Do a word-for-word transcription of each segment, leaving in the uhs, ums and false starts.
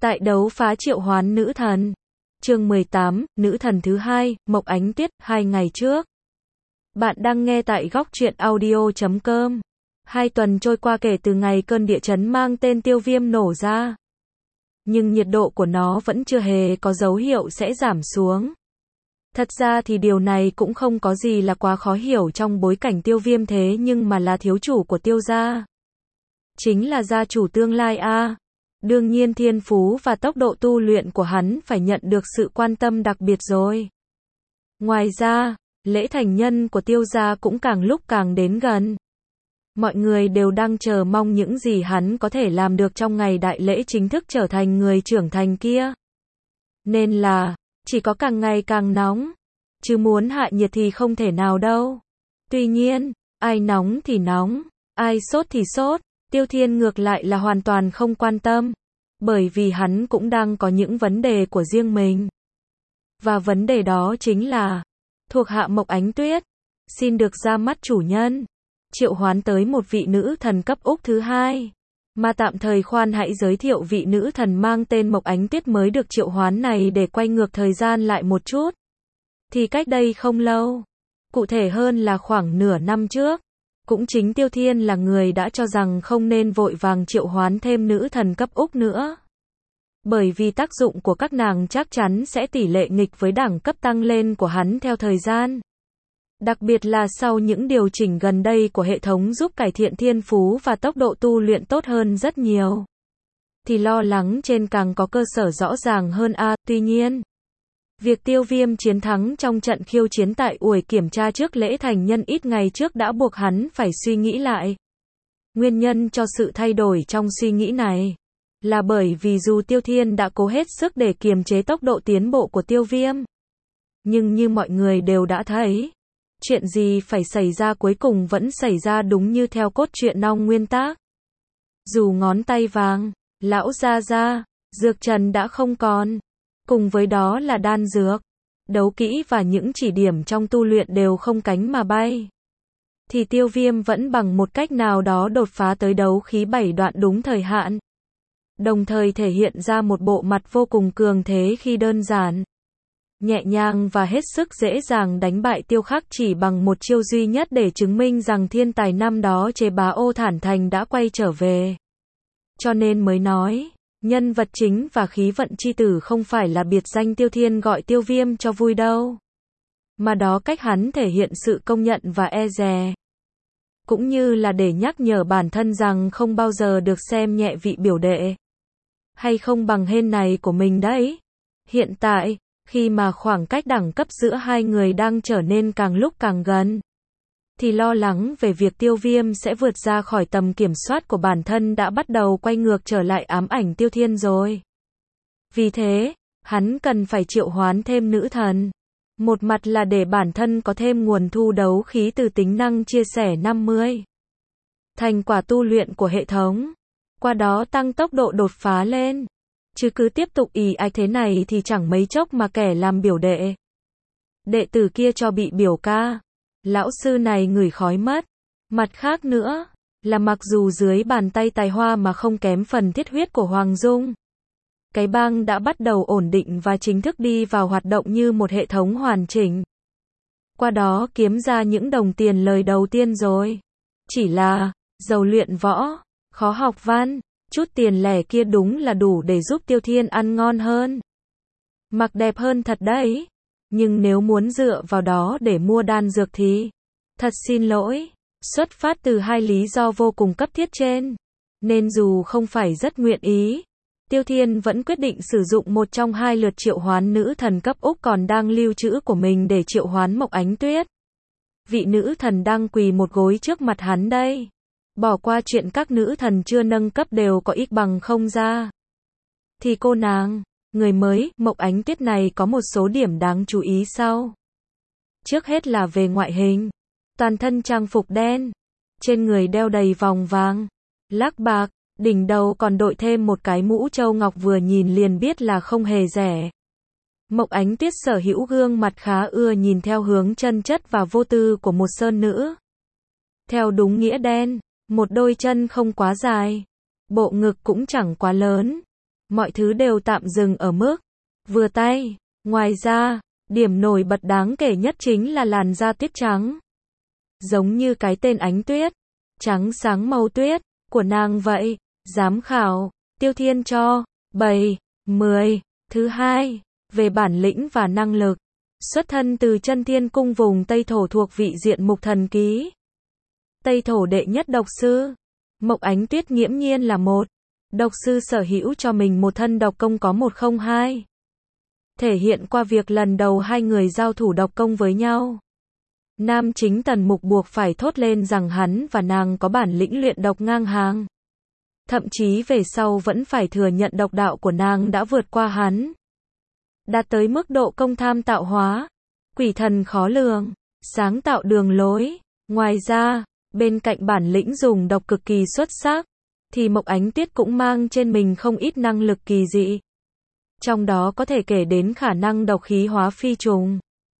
Tại đấu phá triệu hoán nữ thần. Chương mười tám, nữ thần thứ hai, Mộc Ánh Tuyết, hai ngày trước. Bạn đang nghe tại góc truyện audio chấm com. Hai tuần trôi qua kể từ ngày cơn địa chấn mang tên tiêu viêm nổ ra. Nhưng nhiệt độ của nó vẫn chưa hề có dấu hiệu sẽ giảm xuống. Thật ra thì điều này cũng không có gì là quá khó hiểu trong bối cảnh tiêu viêm thế nhưng mà là thiếu chủ của tiêu gia. Chính là gia chủ tương lai a. Đương nhiên thiên phú và tốc độ tu luyện của hắn phải nhận được sự quan tâm đặc biệt rồi. Ngoài ra, lễ thành nhân của tiêu gia cũng càng lúc càng đến gần. Mọi người đều đang chờ mong những gì hắn có thể làm được trong ngày đại lễ chính thức trở thành người trưởng thành kia. Nên là, chỉ có càng ngày càng nóng. Chứ muốn hạ nhiệt thì không thể nào đâu. Tuy nhiên, ai nóng thì nóng, ai sốt thì sốt. Tiêu Thiên ngược lại là hoàn toàn không quan tâm, bởi vì hắn cũng đang có những vấn đề của riêng mình. Và vấn đề đó chính là, thuộc hạ Mộc Ánh Tuyết, xin được ra mắt chủ nhân, triệu hoán tới một vị nữ thần cấp Úc thứ hai. Mà tạm thời khoan hãy giới thiệu vị nữ thần mang tên Mộc Ánh Tuyết mới được triệu hoán này để quay ngược thời gian lại một chút. Thì cách đây không lâu, cụ thể hơn là khoảng nửa năm trước, cũng chính Tiêu Thiên là người đã cho rằng không nên vội vàng triệu hoán thêm nữ thần cấp Úc nữa. Bởi vì tác dụng của các nàng chắc chắn sẽ tỷ lệ nghịch với đẳng cấp tăng lên của hắn theo thời gian. Đặc biệt là sau những điều chỉnh gần đây của hệ thống giúp cải thiện thiên phú và tốc độ tu luyện tốt hơn rất nhiều. Thì lo lắng trên càng có cơ sở rõ ràng hơn a. À, tuy nhiên, việc tiêu viêm chiến thắng trong trận khiêu chiến tại Uổi kiểm tra trước lễ thành nhân ít ngày trước đã buộc hắn phải suy nghĩ lại. Nguyên nhân cho sự thay đổi trong suy nghĩ này là bởi vì dù Tiêu Thiên đã cố hết sức để kiềm chế tốc độ tiến bộ của tiêu viêm, nhưng như mọi người đều đã thấy, chuyện gì phải xảy ra cuối cùng vẫn xảy ra đúng như theo cốt truyện Long nguyên tác. Dù ngón tay vàng, lão gia gia, dược trần đã không còn, cùng với đó là đan dược, đấu kỹ và những chỉ điểm trong tu luyện đều không cánh mà bay, thì tiêu viêm vẫn bằng một cách nào đó đột phá tới đấu khí bảy đoạn đúng thời hạn. Đồng thời thể hiện ra một bộ mặt vô cùng cường thế khi đơn giản, nhẹ nhàng và hết sức dễ dàng đánh bại Tiêu Khắc chỉ bằng một chiêu duy nhất để chứng minh rằng thiên tài năm đó Chế Bá Ô Thản Thành đã quay trở về. Cho nên mới nói, nhân vật chính và khí vận chi tử không phải là biệt danh Tiêu Thiên gọi tiêu viêm cho vui đâu. Mà đó cách hắn thể hiện sự công nhận và e dè. Cũng như là để nhắc nhở bản thân rằng không bao giờ được xem nhẹ vị biểu đệ hay không bằng hên này của mình đấy. Hiện tại, khi mà khoảng cách đẳng cấp giữa hai người đang trở nên càng lúc càng gần, thì lo lắng về việc tiêu viêm sẽ vượt ra khỏi tầm kiểm soát của bản thân đã bắt đầu quay ngược trở lại ám ảnh Tiêu Thiên rồi. Vì thế, hắn cần phải triệu hoán thêm nữ thần. Một mặt là để bản thân có thêm nguồn thu đấu khí từ tính năng chia sẻ năm mươi. Thành quả tu luyện của hệ thống. Qua đó tăng tốc độ đột phá lên. Chứ cứ tiếp tục ì ạch thế này thì chẳng mấy chốc mà kẻ làm biểu đệ. Đệ tử kia cho bị biểu ca. Lão sư này ngửi khói mất. Mặt khác nữa, là mặc dù dưới bàn tay tài hoa mà không kém phần thiết huyết của Hoàng Dung, cái bang đã bắt đầu ổn định và chính thức đi vào hoạt động như một hệ thống hoàn chỉnh. Qua đó kiếm ra những đồng tiền lời đầu tiên rồi. Chỉ là, giàu luyện võ, khó học văn, chút tiền lẻ kia đúng là đủ để giúp Tiêu Thiên ăn ngon hơn, mặc đẹp hơn thật đấy. Nhưng nếu muốn dựa vào đó để mua đan dược thì, thật xin lỗi, xuất phát từ hai lý do vô cùng cấp thiết trên, nên dù không phải rất nguyện ý, Tiêu Thiên vẫn quyết định sử dụng một trong hai lượt triệu hoán nữ thần cấp Úc còn đang lưu trữ của mình để triệu hoán Mộc Ánh Tuyết. Vị nữ thần đang quỳ một gối trước mặt hắn đây. Bỏ qua chuyện các nữ thần chưa nâng cấp đều có ít bằng không ra, thì cô nàng, người mới, Mộc Ánh Tuyết này có một số điểm đáng chú ý sau. Trước hết là về ngoại hình. Toàn thân trang phục đen, trên người đeo đầy vòng vàng, lác bạc, đỉnh đầu còn đội thêm một cái mũ châu ngọc vừa nhìn liền biết là không hề rẻ. Mộc Ánh Tuyết sở hữu gương mặt khá ưa nhìn theo hướng chân chất và vô tư của một sơn nữ. Theo đúng nghĩa đen, một đôi chân không quá dài, bộ ngực cũng chẳng quá lớn, mọi thứ đều tạm dừng ở mức vừa tay. Ngoài ra, điểm nổi bật đáng kể nhất chính là làn da tuyết trắng. Giống như cái tên Ánh Tuyết, trắng sáng màu tuyết, của nàng vậy. Giám khảo, Tiêu Thiên cho bảy, mười. Thứ hai, về bản lĩnh và năng lực. Xuất thân từ Chân Thiên Cung vùng Tây Thổ thuộc vị diện Mục Thần Ký. Tây Thổ đệ nhất độc sư. Mộc Ánh Tuyết nghiễm nhiên là một độc sư sở hữu cho mình một thân độc công có một không hai. Thể hiện qua việc lần đầu hai người giao thủ độc công với nhau. Nam chính Tần Mục buộc phải thốt lên rằng hắn và nàng có bản lĩnh luyện độc ngang hàng. Thậm chí về sau vẫn phải thừa nhận độc đạo của nàng đã vượt qua hắn. Đạt tới mức độ công tham tạo hóa, quỷ thần khó lường, sáng tạo đường lối. Ngoài ra, bên cạnh bản lĩnh dùng độc cực kỳ xuất sắc, thì Mộc Ánh Tuyết cũng mang trên mình không ít năng lực kỳ dị. Trong đó có thể kể đến khả năng độc khí hóa phi trùng,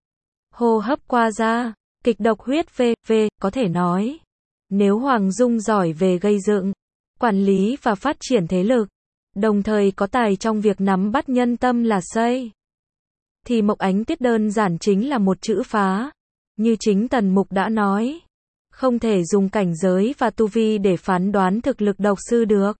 hô hấp qua da, kịch độc huyết vê vê. Có thể nói, nếu Hoàng Dung giỏi về gây dựng, quản lý và phát triển thế lực, đồng thời có tài trong việc nắm bắt nhân tâm là xây, thì Mộc Ánh Tuyết đơn giản chính là một chữ phá. Như chính Tần Mục đã nói, không thể dùng cảnh giới và tu vi để phán đoán thực lực độc sư được.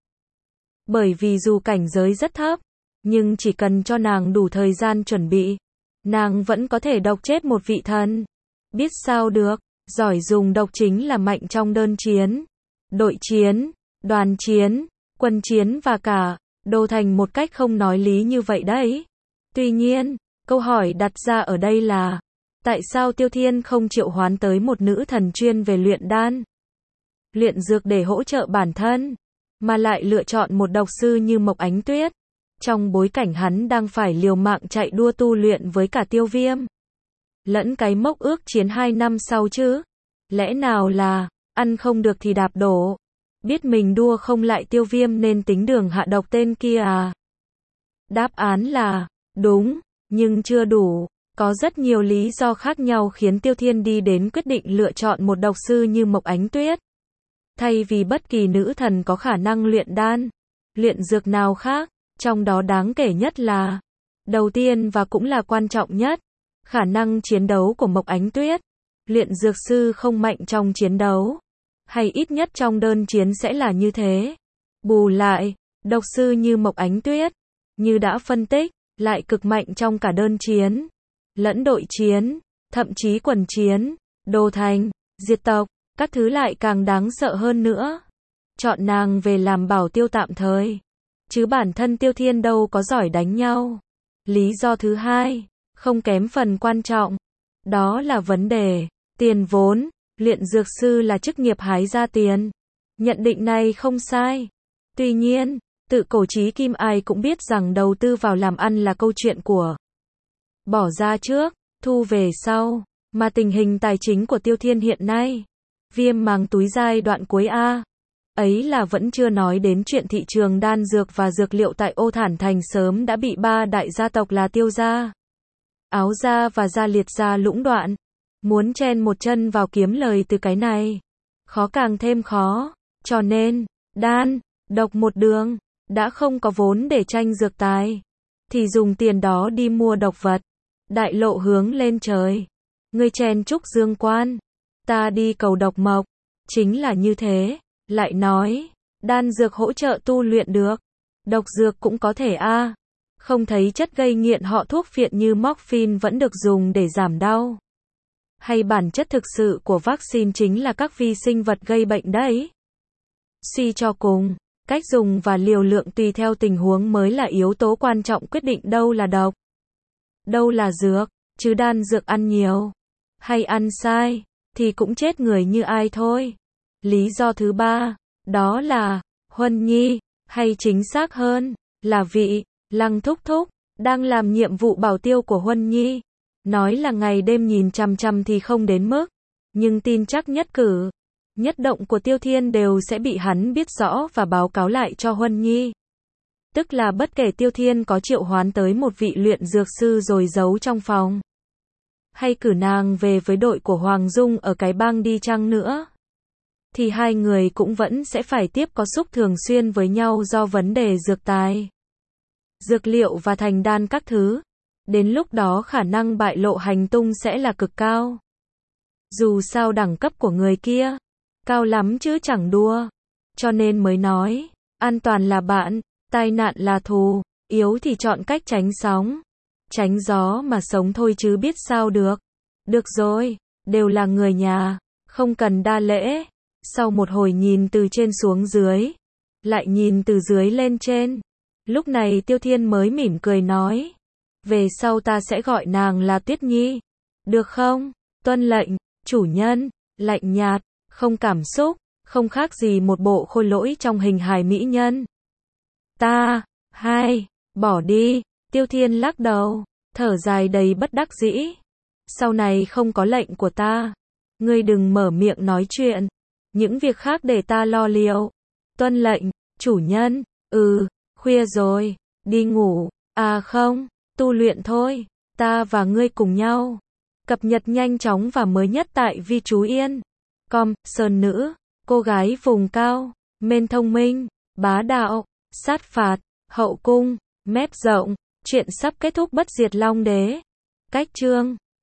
Bởi vì dù cảnh giới rất thấp, nhưng chỉ cần cho nàng đủ thời gian chuẩn bị, nàng vẫn có thể độc chết một vị thần. Biết sao được, giỏi dùng độc chính là mạnh trong đơn chiến, đội chiến, đoàn chiến, quân chiến và cả đô thành một cách không nói lý như vậy đấy. Tuy nhiên, câu hỏi đặt ra ở đây là, tại sao Tiêu Thiên không triệu hoán tới một nữ thần chuyên về luyện đan, luyện dược để hỗ trợ bản thân, mà lại lựa chọn một độc sư như Mộc Ánh Tuyết, trong bối cảnh hắn đang phải liều mạng chạy đua tu luyện với cả Tiêu Viêm. Lẫn cái mốc ước chiến hai năm sau chứ. Lẽ nào là, ăn không được thì đạp đổ. Biết mình đua không lại Tiêu Viêm nên tính đường hạ độc tên kia à? Đáp án là, đúng, nhưng chưa đủ. Có rất nhiều lý do khác nhau khiến Tiêu Thiên đi đến quyết định lựa chọn một độc sư như Mộc Ánh Tuyết, thay vì bất kỳ nữ thần có khả năng luyện đan, luyện dược nào khác. Trong đó đáng kể nhất là, đầu tiên và cũng là quan trọng nhất, khả năng chiến đấu của Mộc Ánh Tuyết. Luyện dược sư không mạnh trong chiến đấu, hay ít nhất trong đơn chiến sẽ là như thế. Bù lại, độc sư như Mộc Ánh Tuyết, như đã phân tích, lại cực mạnh trong cả đơn chiến, lẫn đội chiến, thậm chí quần chiến, đô thành, diệt tộc, các thứ lại càng đáng sợ hơn nữa. Chọn nàng về làm bảo tiêu tạm thời, chứ bản thân Tiêu Thiên đâu có giỏi đánh nhau. Lý do thứ hai, không kém phần quan trọng, đó là vấn đề tiền vốn. Luyện dược sư là chức nghiệp hái ra tiền. Nhận định này không sai. Tuy nhiên, tự cổ chí kim ai cũng biết rằng đầu tư vào làm ăn là câu chuyện của bỏ ra trước, thu về sau. Mà tình hình tài chính của Tiêu Thiên hiện nay, viêm màng túi giai đoạn cuối A, ấy là vẫn chưa nói đến chuyện thị trường đan dược và dược liệu tại Ô Thản Thành sớm đã bị ba đại gia tộc là Tiêu gia, Áo gia và Gia Liệt gia lũng đoạn. Muốn chen một chân vào kiếm lời từ cái này, khó càng thêm khó. Cho nên, đan, độc một đường, đã không có vốn để tranh dược tài, thì dùng tiền đó đi mua độc vật. Đại lộ hướng lên trời, ngươi chen chúc dương quan, ta đi cầu độc mộc. Chính là như thế. Lại nói, đan dược hỗ trợ tu luyện được, độc dược cũng có thể a. À. Không thấy chất gây nghiện họ thuốc phiện như morphine vẫn được dùng để giảm đau. Hay bản chất thực sự của vaccine chính là các vi sinh vật gây bệnh đấy. Suy cho cùng, cách dùng và liều lượng tùy theo tình huống mới là yếu tố quan trọng quyết định đâu là độc, đâu là dược, chứ đan dược ăn nhiều, hay ăn sai, thì cũng chết người như ai thôi. Lý do thứ ba, đó là, Huân Nhi, hay chính xác hơn, là vị, Lăng Thúc Thúc, đang làm nhiệm vụ bảo tiêu của Huân Nhi. Nói là ngày đêm nhìn chằm chằm thì không đến mức, nhưng tin chắc nhất cử, nhất động của Tiêu Thiên đều sẽ bị hắn biết rõ và báo cáo lại cho Huân Nhi. Tức là bất kể Tiêu Thiên có triệu hoán tới một vị luyện dược sư rồi giấu trong phòng, hay cử nàng về với đội của Hoàng Dung ở cái bang đi chăng nữa, thì hai người cũng vẫn sẽ phải tiếp có xúc thường xuyên với nhau do vấn đề dược tài. dược liệu và thành đan các thứ. Đến lúc đó khả năng bại lộ hành tung sẽ là cực cao. Dù sao đẳng cấp của người kia cao lắm chứ chẳng đua. Cho nên mới nói, an toàn là bạn, tai nạn là thù, yếu thì chọn cách tránh sóng, tránh gió mà sống thôi chứ biết sao được. Được rồi, đều là người nhà, không cần đa lễ. Sau một hồi nhìn từ trên xuống dưới, lại nhìn từ dưới lên trên, lúc này Tiêu Thiên mới mỉm cười nói, về sau ta sẽ gọi nàng là Tuyết Nhi, được không? Tuân lệnh, chủ nhân. Lạnh nhạt, không cảm xúc, không khác gì một bộ khôi lỗi trong hình hài mỹ nhân. Ta, hai, bỏ đi. Tiêu Thiên lắc đầu, thở dài đầy bất đắc dĩ. Sau này không có lệnh của ta, ngươi đừng mở miệng nói chuyện, những việc khác để ta lo liệu. Tuân lệnh, chủ nhân. Ừ, khuya rồi, đi ngủ. À không, tu luyện thôi. Ta và ngươi cùng nhau cập nhật nhanh chóng và mới nhất tại Vi Chú Yên. Com, Sơn nữ, cô gái vùng cao, men thông minh, bá đạo, sát phạt, hậu cung, mép rộng. Chuyện sắp kết thúc bất diệt long đế. Cách chương